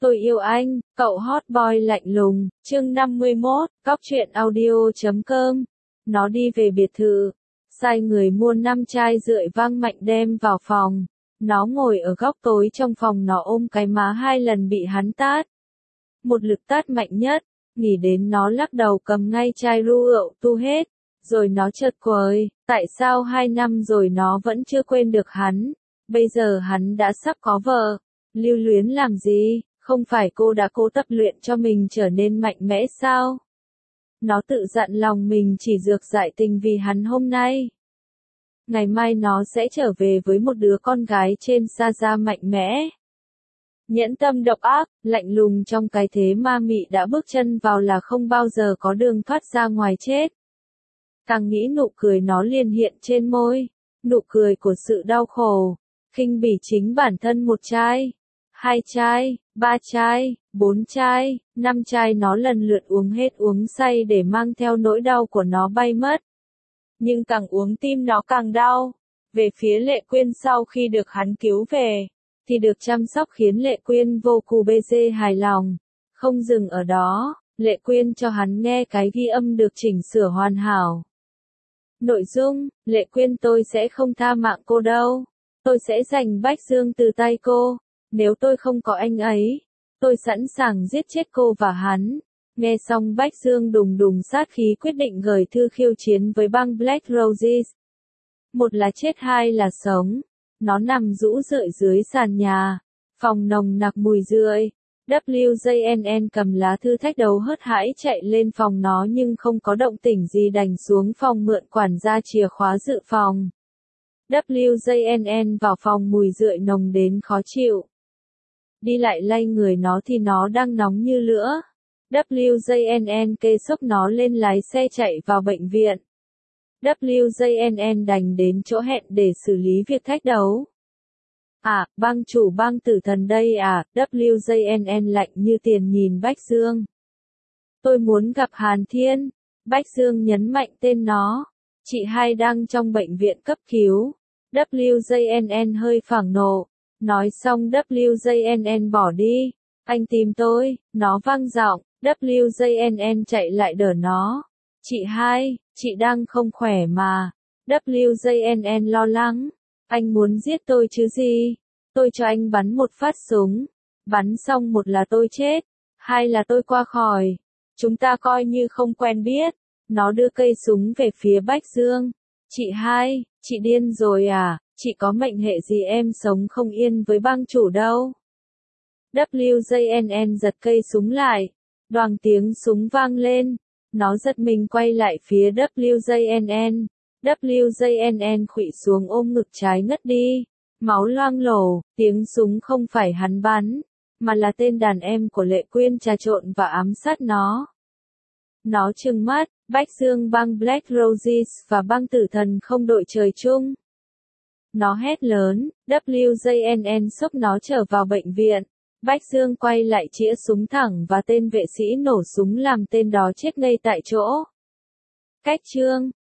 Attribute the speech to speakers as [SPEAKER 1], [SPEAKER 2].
[SPEAKER 1] Tôi yêu anh, cậu hot boy lạnh lùng, chương 51, cóc truyện audio.com. Nó đi về biệt thự, sai người mua 5 chai rượu vang mạnh đem vào phòng. Nó ngồi ở góc tối trong phòng, nó ôm cái má 2 lần bị hắn tát. Một lực tát mạnh nhất, nghĩ đến nó lắc đầu cầm ngay chai rượu tu hết. Rồi nó chợt quấy, tại sao 2 năm rồi nó vẫn chưa quên được hắn. Bây giờ hắn đã sắp có vợ, lưu luyến làm gì, không phải cô đã cố tập luyện cho mình trở nên mạnh mẽ sao? Nó tự dặn lòng mình chỉ dược dại tình vì hắn hôm nay. Ngày mai nó sẽ trở về với một đứa con gái trên xa da mạnh mẽ. Nhẫn tâm độc ác, lạnh lùng trong cái thế ma mị đã bước chân vào là không bao giờ có đường thoát ra ngoài chết. Càng nghĩ nụ cười nó liền hiện trên môi, nụ cười của sự đau khổ, khinh bỉ chính bản thân. 1 chai, 2 chai, 3 chai, 4 chai, 5 chai nó lần lượt uống hết, uống say để mang theo nỗi đau của nó bay mất. Nhưng càng uống tim nó càng đau. Về phía Lệ Quyên sau khi được hắn cứu về, thì được chăm sóc khiến Lệ Quyên vô cùng hài lòng. Không dừng ở đó, Lệ Quyên cho hắn nghe cái ghi âm được chỉnh sửa hoàn hảo. Nội dung, Lệ Quyên: tôi sẽ không tha mạng cô đâu. Tôi sẽ giành Bách Dương từ tay cô. Nếu tôi không có anh ấy, tôi sẵn sàng giết chết cô và hắn. Nghe xong Bách Dương đùng đùng sát khí quyết định gửi thư khiêu chiến với băng Black Roses. 1 là chết, 2 là sống. Nó nằm rũ rượi dưới sàn nhà. Phòng nồng nặc mùi rượi. WJNN cầm lá thư thách đầu hớt hải chạy lên phòng nó nhưng không có động tĩnh gì, đành xuống phòng mượn quản gia chìa khóa dự phòng. WJNN vào phòng, mùi rượi nồng đến khó chịu. Đi lại lay người nó thì nó đang nóng như lửa. WJNN kê xốc nó lên lái xe chạy vào bệnh viện. WJNN đành đến chỗ hẹn để xử lý việc thách đấu. À, bang chủ bang tử thần đây à? WJNN lạnh như tiền nhìn Bách Dương. Tôi muốn gặp Hàn Thiên. Bách Dương nhấn mạnh tên nó. Chị hai đang trong bệnh viện cấp cứu. WJNN hơi phẫn nộ. Nói xong WJNN bỏ đi. Anh tìm tôi, nó vang giọng. WJNN chạy lại đỡ nó. Chị hai, chị đang không khỏe mà. WJNN lo lắng. Anh muốn giết tôi chứ gì? Tôi cho anh bắn 1 phát súng. Bắn xong 1 là tôi chết, 2 là tôi qua khỏi. Chúng ta coi như không quen biết. Nó đưa cây súng về phía Bách Dương. Chị hai, chị điên rồi à? Chị có mệnh hệ gì em sống không yên với bang chủ đâu. WJNN giật cây súng lại. Đoàng tiếng súng vang lên. Nó giật mình quay lại phía WJNN. WJNN khuỵu xuống ôm ngực trái ngất đi. Máu loang lổ, tiếng súng không phải hắn bắn, mà là tên đàn em của Lệ Quyên trà trộn và ám sát nó. Nó trừng mắt, Bách Dương băng Black Roses và băng tử thần không đội trời chung. Nó hét lớn, WJNN xốc nó trở vào bệnh viện. Bách Dương quay lại chĩa súng thẳng và tên vệ sĩ nổ súng làm tên đó chết ngay tại chỗ. Cách chương